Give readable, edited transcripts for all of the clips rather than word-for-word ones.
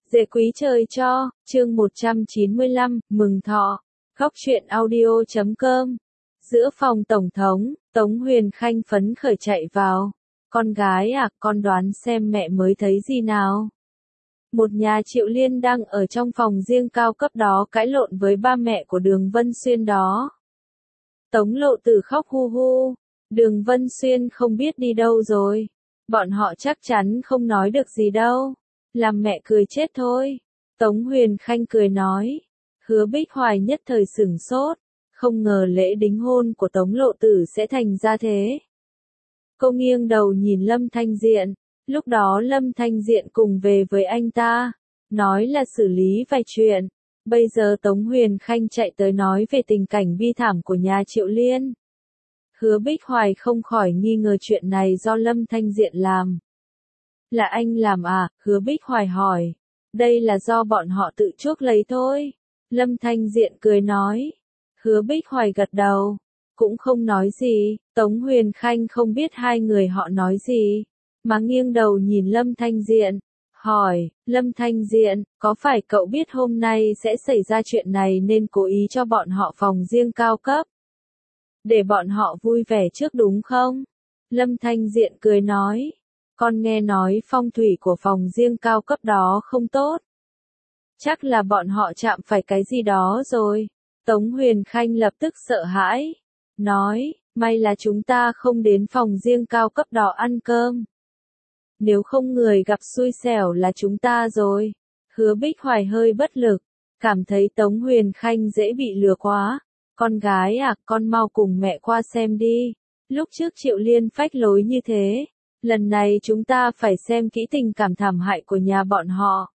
Dễ quý trời cho, chương 195, mừng thọ. Góc truyện audio.com. Giữa phòng tổng thống, Tống Huyền Khanh phấn khởi chạy vào. Con gái à, con đoán xem mẹ mới thấy gì nào. Một nhà Triệu Liên đang ở trong phòng riêng cao cấp đó cãi lộn với ba mẹ của Đường Vân Xuyên đó. Tống Lộ Tử khóc hu hu. Đường Vân Xuyên không biết đi đâu rồi. Bọn họ chắc chắn không nói được gì đâu. Làm mẹ cười chết thôi. Tống Huyền Khanh cười nói. Hứa Bích Hoài nhất thời sửng sốt. Không ngờ lễ đính hôn của Tống Lộ Tử sẽ thành ra thế. Cô nghiêng đầu nhìn Lâm Thanh Diện. Lúc đó Lâm Thanh Diện cùng về với anh ta. Nói là xử lý vài chuyện. Bây giờ Tống Huyền Khanh chạy tới nói về tình cảnh bi thảm của nhà Triệu Liên. Hứa Bích Hoài không khỏi nghi ngờ chuyện này do Lâm Thanh Diện làm. Là anh làm à? Hứa Bích Hoài hỏi. Đây là do bọn họ tự chuốc lấy thôi. Lâm Thanh Diện cười nói. Hứa Bích Hoài gật đầu. Cũng không nói gì. Tống Huyền Khanh không biết hai người họ nói gì. Mà nghiêng đầu nhìn Lâm Thanh Diện. Hỏi, Lâm Thanh Diện, có phải cậu biết hôm nay sẽ xảy ra chuyện này nên cố ý cho bọn họ phòng riêng cao cấp? Để bọn họ vui vẻ trước đúng không? Lâm Thanh Diện cười nói. Con nghe nói phong thủy của phòng riêng cao cấp đó không tốt. Chắc là bọn họ chạm phải cái gì đó rồi. Tống Huyền Khanh lập tức sợ hãi. Nói, may là chúng ta không đến phòng riêng cao cấp đó ăn cơm. Nếu không người gặp xui xẻo là chúng ta rồi. Hứa Bích Hoài hơi bất lực. Cảm thấy Tống Huyền Khanh dễ bị lừa quá. Con gái à, con mau cùng mẹ qua xem đi. Lúc trước Triệu Liên phách lối như thế. Lần này chúng ta phải xem kỹ tình cảm thảm hại của nhà bọn họ.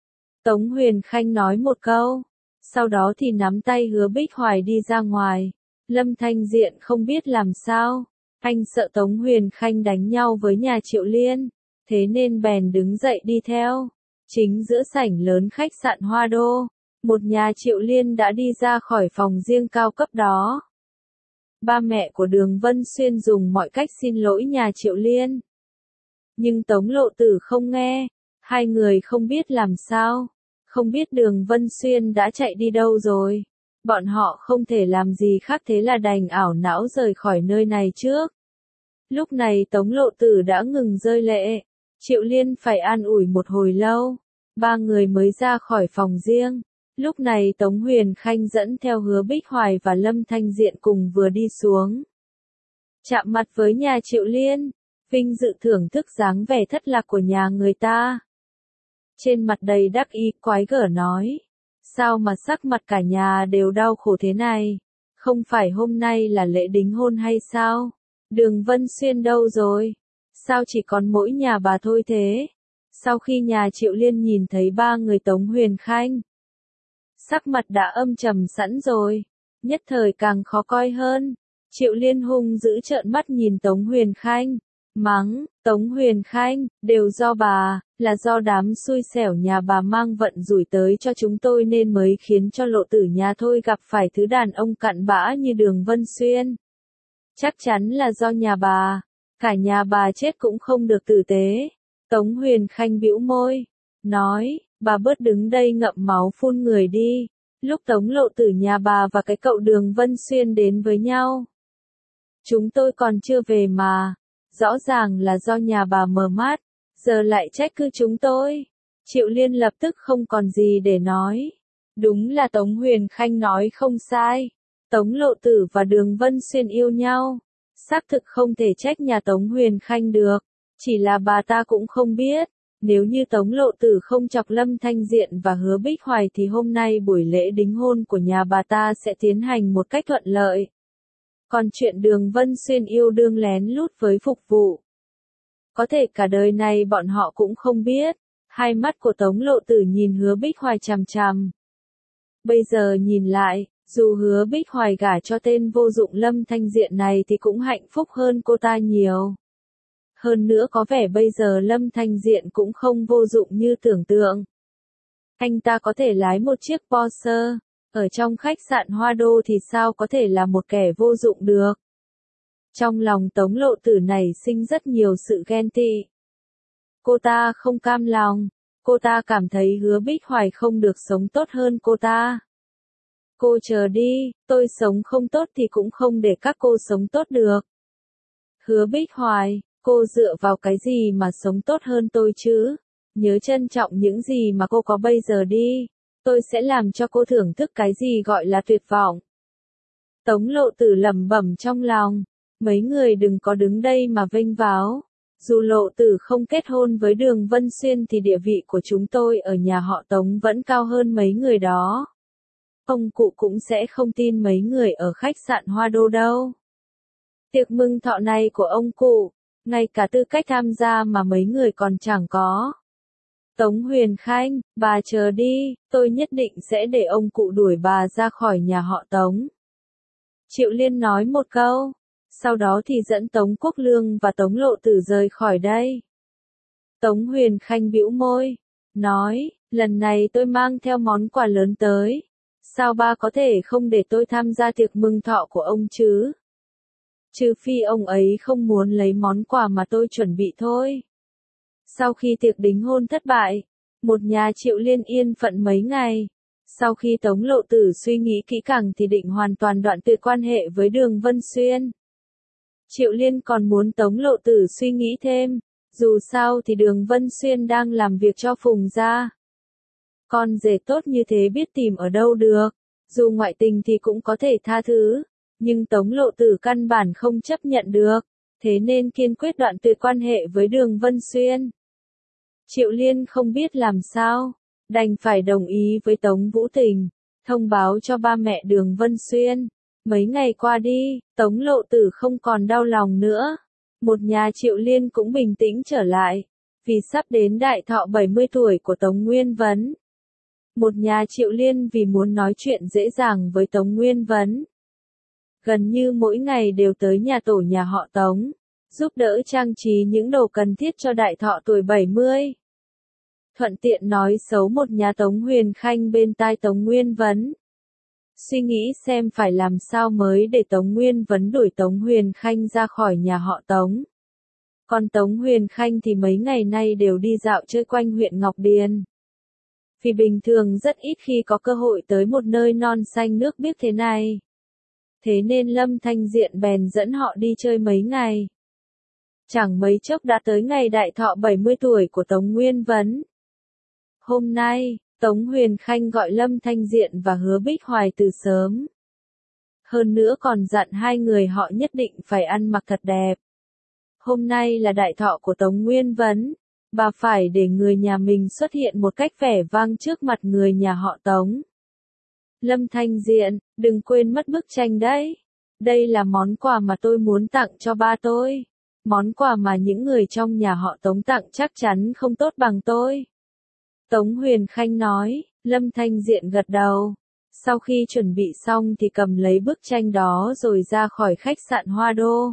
Tống Huyền Khanh nói một câu. Sau đó thì nắm tay Hứa Bích Hoài đi ra ngoài. Lâm Thanh Diện không biết làm sao. Anh sợ Tống Huyền Khanh đánh nhau với nhà Triệu Liên. Thế nên bèn đứng dậy đi theo. Chính giữa sảnh lớn khách sạn Hoa Đô. Một nhà Triệu Liên đã đi ra khỏi phòng riêng cao cấp đó. Ba mẹ của Đường Vân Xuyên dùng mọi cách xin lỗi nhà Triệu Liên. Nhưng Tống Lộ Tử không nghe. Hai người không biết làm sao. Không biết Đường Vân Xuyên đã chạy đi đâu rồi. Bọn họ không thể làm gì khác thế là đành ảo não rời khỏi nơi này trước. Lúc này Tống Lộ Tử đã ngừng rơi lệ. Triệu Liên phải an ủi một hồi lâu. Ba người mới ra khỏi phòng riêng. Lúc này Tống Huyền Khanh dẫn theo Hứa Bích Hoài và Lâm Thanh Diện cùng vừa đi xuống. Chạm mặt với nhà Triệu Liên. Vinh dự thưởng thức dáng vẻ thất lạc của nhà người ta. Trên mặt đầy đắc ý quái gở nói. Sao mà sắc mặt cả nhà đều đau khổ thế này? Không phải hôm nay là lễ đính hôn hay sao? Đường Vân Xuyên đâu rồi? Sao chỉ còn mỗi nhà bà thôi thế? Sau khi nhà Triệu Liên nhìn thấy ba người Tống Huyền Khanh. Sắc mặt đã âm trầm sẵn rồi. Nhất thời càng khó coi hơn. Triệu Liên hung dữ trợn mắt nhìn Tống Huyền Khanh. Mắng, Tống Huyền Khanh, đều do bà, là do đám xui xẻo nhà bà mang vận rủi tới cho chúng tôi nên mới khiến cho Lộ Tử nhà thôi gặp phải thứ đàn ông cặn bã như Đường Vân Xuyên. Chắc chắn là do nhà bà, cả nhà bà chết cũng không được tử tế. Tống Huyền Khanh bĩu môi, nói, bà bớt đứng đây ngậm máu phun người đi. Lúc Tống Lộ Tử nhà bà và cái cậu Đường Vân Xuyên đến với nhau. Chúng tôi còn chưa về mà. Rõ ràng là do nhà bà mờ mắt, giờ lại trách cứ chúng tôi. Triệu Liên lập tức không còn gì để nói. Đúng là Tống Huyền Khanh nói không sai. Tống Lộ Tử và Đường Vân Xuyên yêu nhau. Xác thực không thể trách nhà Tống Huyền Khanh được. Chỉ là bà ta cũng không biết. Nếu như Tống Lộ Tử không chọc Lâm Thanh Diện và Hứa Bích Hoài thì hôm nay buổi lễ đính hôn của nhà bà ta sẽ tiến hành một cách thuận lợi. Còn chuyện Đường Vân Xuyên yêu đương lén lút với phục vụ. Có thể cả đời này bọn họ cũng không biết. Hai mắt của Tống Lộ Tử nhìn Hứa Bích Hoài chằm chằm. Bây giờ nhìn lại, dù Hứa Bích Hoài gả cho tên vô dụng Lâm Thanh Diện này thì cũng hạnh phúc hơn cô ta nhiều. Hơn nữa có vẻ bây giờ Lâm Thanh Diện cũng không vô dụng như tưởng tượng. Anh ta có thể lái một chiếc Porsche. Ở trong khách sạn Hoa Đô thì sao có thể là một kẻ vô dụng được. Trong lòng Tống Lộ Tử nảy sinh rất nhiều sự ghen tị. Cô ta không cam lòng. cô ta cảm thấy Hứa Bích Hoài không được sống tốt hơn cô ta. Cô chờ đi, tôi sống không tốt thì cũng không để các cô sống tốt được. Hứa Bích Hoài, cô dựa vào cái gì mà sống tốt hơn tôi chứ? Nhớ trân trọng những gì mà cô có bây giờ đi. Tôi sẽ làm cho cô thưởng thức cái gì gọi là tuyệt vọng. Tống Lộ Tử lẩm bẩm trong lòng. Mấy người đừng có đứng đây mà vênh váo. Dù Lộ Tử không kết hôn với Đường Vân Xuyên thì địa vị của chúng tôi ở nhà họ Tống vẫn cao hơn mấy người đó. Ông cụ cũng sẽ không tin mấy người ở khách sạn Hoa Đô đâu. Tiệc mừng thọ này của ông cụ, ngay cả tư cách tham gia mà mấy người còn chẳng có. Tống Huyền Khanh, bà chờ đi, tôi nhất định sẽ để ông cụ đuổi bà ra khỏi nhà họ Tống. Triệu Liên nói một câu, sau đó thì dẫn Tống Quốc Lương và Tống Lộ Tử rời khỏi đây. Tống Huyền Khanh bĩu môi, nói, lần này tôi mang theo món quà lớn tới. Sao ba có thể không để tôi tham gia tiệc mừng thọ của ông chứ? Trừ phi ông ấy không muốn lấy món quà mà tôi chuẩn bị thôi. Sau khi tiệc đính hôn thất bại, một nhà Triệu Liên yên phận mấy ngày. Sau khi Tống Lộ Tử suy nghĩ kỹ càng thì định hoàn toàn đoạn tuyệt quan hệ với Đường Vân Xuyên. Triệu Liên còn muốn Tống Lộ Tử suy nghĩ thêm, dù sao thì Đường Vân Xuyên đang làm việc cho Phùng gia. Con rể tốt như thế biết tìm ở đâu được, dù ngoại tình thì cũng có thể tha thứ, nhưng Tống Lộ Tử căn bản không chấp nhận được, thế nên kiên quyết đoạn tuyệt quan hệ với Đường Vân Xuyên. Triệu Liên không biết làm sao, đành phải đồng ý với Tống Vũ Tình, thông báo cho ba mẹ Đường Vân Xuyên. Mấy ngày qua đi, Tống Lộ Tử không còn đau lòng nữa. Một nhà Triệu Liên cũng bình tĩnh trở lại, vì sắp đến đại thọ 70 tuổi của Tống Nguyên Vấn. Một nhà Triệu Liên vì muốn nói chuyện dễ dàng với Tống Nguyên Vấn. Gần như mỗi ngày đều tới nhà tổ nhà họ Tống, giúp đỡ trang trí những đồ cần thiết cho đại thọ tuổi 70. Thuận tiện nói xấu một nhà Tống Huyền Khanh bên tai Tống Nguyên Vấn. Suy nghĩ xem phải làm sao mới để Tống Nguyên Vấn đuổi Tống Huyền Khanh ra khỏi nhà họ Tống. Còn Tống Huyền Khanh thì mấy ngày nay đều đi dạo chơi quanh huyện Ngọc Điền. Vì bình thường rất ít khi có cơ hội tới một nơi non xanh nước biếc thế này. Thế nên Lâm Thanh Diện bèn dẫn họ đi chơi mấy ngày. Chẳng mấy chốc đã tới ngày đại thọ 70 tuổi của Tống Nguyên Vấn. Hôm nay, Tống Huyền Khanh gọi Lâm Thanh Diện và Hứa Bích Hoài từ sớm. Hơn nữa còn dặn hai người họ nhất định phải ăn mặc thật đẹp. Hôm nay là đại thọ của Tống Nguyên Vấn, bà phải để người nhà mình xuất hiện một cách vẻ vang trước mặt người nhà họ Tống. Lâm Thanh Diện, đừng quên mất bức tranh đấy. Đây là món quà mà tôi muốn tặng cho ba tôi. Món quà mà những người trong nhà họ Tống tặng chắc chắn không tốt bằng tôi. Tống Huyền Khanh nói, Lâm Thanh Diện gật đầu. Sau khi chuẩn bị xong thì cầm lấy bức tranh đó rồi ra khỏi khách sạn Hoa Đô.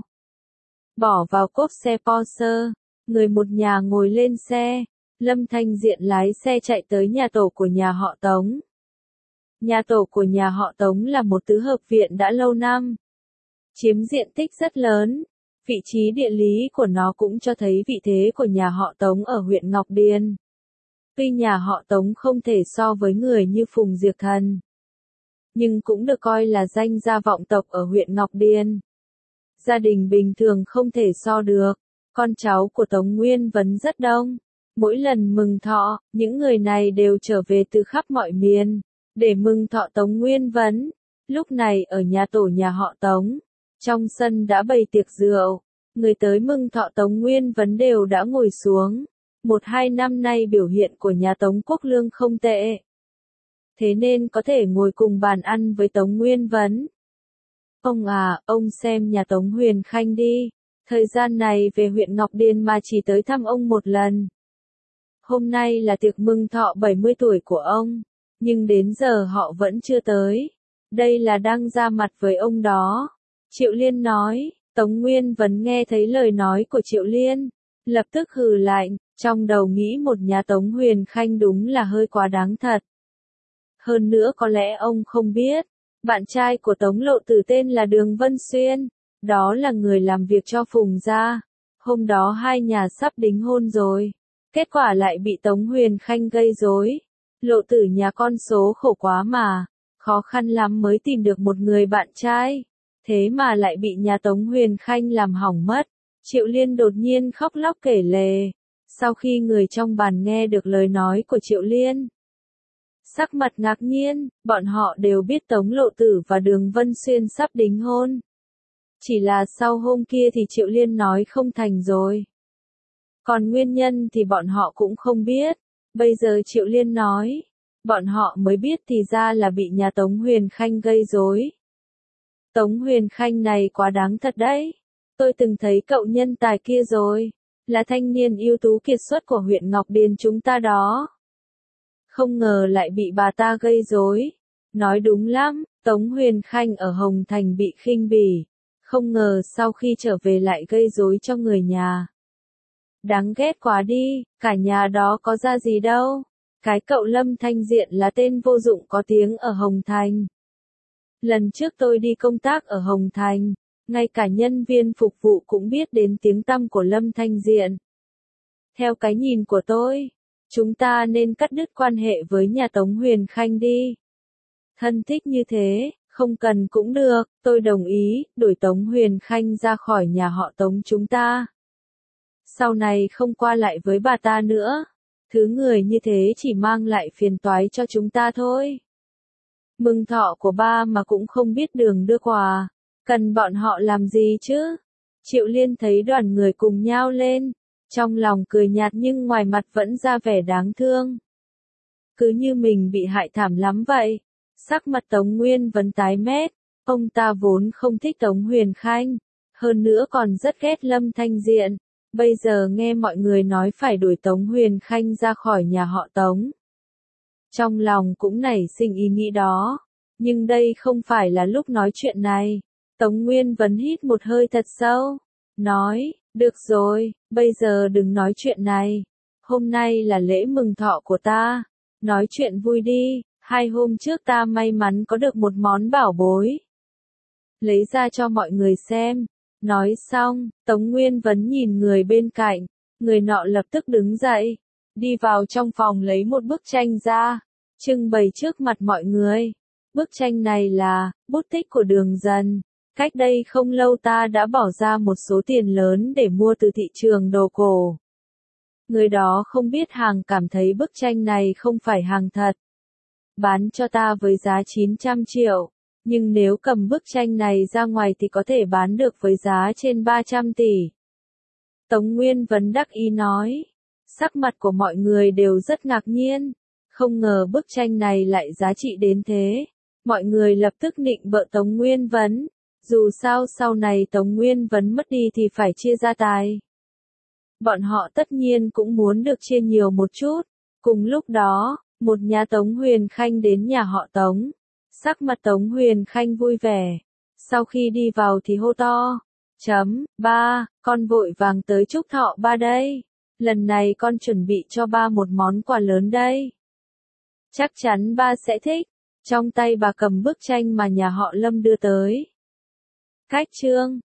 Bỏ vào cốp xe Porsche, người một nhà ngồi lên xe. Lâm Thanh Diện lái xe chạy tới nhà tổ của nhà họ Tống. Nhà tổ của nhà họ Tống là một tứ hợp viện đã lâu năm. Chiếm diện tích rất lớn. Vị trí địa lý của nó cũng cho thấy vị thế của nhà họ Tống ở huyện Ngọc Điền. Tuy nhà họ Tống không thể so với người như Phùng Diệp Thần, nhưng cũng được coi là danh gia vọng tộc ở huyện Ngọc Điền. Gia đình bình thường không thể so được, con cháu của Tống Nguyên Vấn rất đông. Mỗi lần mừng thọ, những người này đều trở về từ khắp mọi miền, để mừng thọ Tống Nguyên Vấn. Lúc này ở nhà tổ nhà họ Tống, trong sân đã bày tiệc rượu, người tới mừng thọ Tống Nguyên Vấn đều đã ngồi xuống. 1-2 năm nay biểu hiện của nhà Tống Quốc Lương không tệ. Thế nên có thể ngồi cùng bàn ăn với Tống Nguyên Vấn. Ông à, ông xem nhà Tống Huyền Khanh đi. Thời gian này về huyện Ngọc Điền mà chỉ tới thăm ông một lần. Hôm nay là tiệc mừng thọ 70 tuổi của ông, nhưng đến giờ họ vẫn chưa tới. Đây là đang ra mặt với ông đó. Triệu Liên nói, Tống Nguyên Vấn nghe thấy lời nói của Triệu Liên, lập tức hừ lạnh, trong đầu nghĩ một nhà Tống Huyền Khanh đúng là hơi quá đáng thật. Hơn nữa có lẽ ông không biết, bạn trai của Tống Lộ Tử tên là Đường Vân Xuyên, đó là người làm việc cho Phùng gia. Hôm đó hai nhà sắp đính hôn rồi. Kết quả lại bị Tống Huyền Khanh gây rối. Lộ tử nhà con số khổ quá mà, khó khăn lắm mới tìm được một người bạn trai, thế mà lại bị nhà Tống Huyền Khanh làm hỏng mất. Triệu Liên đột nhiên khóc lóc kể lể. Sau khi người trong bàn nghe được lời nói của Triệu Liên, sắc mặt ngạc nhiên, bọn họ đều biết Tống Lộ Tử và Đường Vân Xuyên sắp đính hôn. Chỉ là sau hôm kia thì Triệu Liên nói không thành rồi. Còn nguyên nhân thì bọn họ cũng không biết. Bây giờ Triệu Liên nói, bọn họ mới biết thì ra là bị nhà Tống Huyền Khanh gây rối. Tống Huyền Khanh này quá đáng thật đấy. Tôi từng thấy cậu nhân tài kia rồi, là thanh niên ưu tú kiệt xuất của huyện Ngọc Điền chúng ta đó. Không ngờ lại bị bà ta gây rối. Nói đúng lắm, Tống Huyền Khanh ở Hồng Thành bị khinh bỉ, không ngờ sau khi trở về lại gây rối cho người nhà. Đáng ghét quá đi, cả nhà đó có ra gì đâu. Cái cậu Lâm Thanh Diện là tên vô dụng có tiếng ở Hồng Thành. Lần trước tôi đi công tác ở Hồng Thành, ngay cả nhân viên phục vụ cũng biết đến tiếng tăm của Lâm Thanh Diện. Theo cái nhìn của tôi, chúng ta nên cắt đứt quan hệ với nhà Tống Huyền Khanh đi. Thân thích như thế, không cần cũng được, tôi đồng ý, đuổi Tống Huyền Khanh ra khỏi nhà họ Tống chúng ta. Sau này không qua lại với bà ta nữa. Thứ người như thế chỉ mang lại phiền toái cho chúng ta thôi. Mừng thọ của ba mà cũng không biết đường đưa quà. Cần bọn họ làm gì chứ? Triệu Liên thấy đoàn người cùng nhao lên. Trong lòng cười nhạt nhưng ngoài mặt vẫn ra vẻ đáng thương. Cứ như mình bị hại thảm lắm vậy. Sắc mặt Tống Nguyên Vấn tái mét. Ông ta vốn không thích Tống Huyền Khanh. Hơn nữa còn rất ghét Lâm Thanh Diện. Bây giờ nghe mọi người nói phải đuổi Tống Huyền Khanh ra khỏi nhà họ Tống. Trong lòng cũng nảy sinh ý nghĩ đó. Nhưng đây không phải là lúc nói chuyện này. Tống Nguyên Vấn hít một hơi thật sâu. Nói, được rồi, bây giờ đừng nói chuyện này. Hôm nay là lễ mừng thọ của ta. Nói chuyện vui đi, 2 hôm trước ta may mắn có được một món bảo bối. Lấy ra cho mọi người xem. Nói xong, Tống Nguyên Vấn nhìn người bên cạnh, người nọ lập tức đứng dậy, đi vào trong phòng lấy một bức tranh ra, trưng bày trước mặt mọi người. Bức tranh này là bút tích của Đường Dần. Cách đây không lâu ta đã bỏ ra một số tiền lớn để mua từ thị trường đồ cổ. Người đó không biết hàng cảm thấy bức tranh này không phải hàng thật. Bán cho ta với giá 900 triệu. Nhưng nếu cầm bức tranh này ra ngoài thì có thể bán được với giá trên 300 tỷ. Tống Nguyên Vấn đắc ý nói. Sắc mặt của mọi người đều rất ngạc nhiên. Không ngờ bức tranh này lại giá trị đến thế. Mọi người lập tức nịnh bợ Tống Nguyên Vấn. Dù sao sau này Tống Nguyên Vấn mất đi thì phải chia gia tài. Bọn họ tất nhiên cũng muốn được chia nhiều một chút. Cùng lúc đó, một nhà Tống Huyền Khanh đến nhà họ Tống. Sắc mặt Tống Huyền Khanh vui vẻ. Sau khi đi vào thì hô to. Ba, con vội vàng tới chúc thọ ba đây. Lần này con chuẩn bị cho ba một món quà lớn đây. Chắc chắn ba sẽ thích. Trong tay bà cầm bức tranh mà nhà họ Lâm đưa tới. Cách chương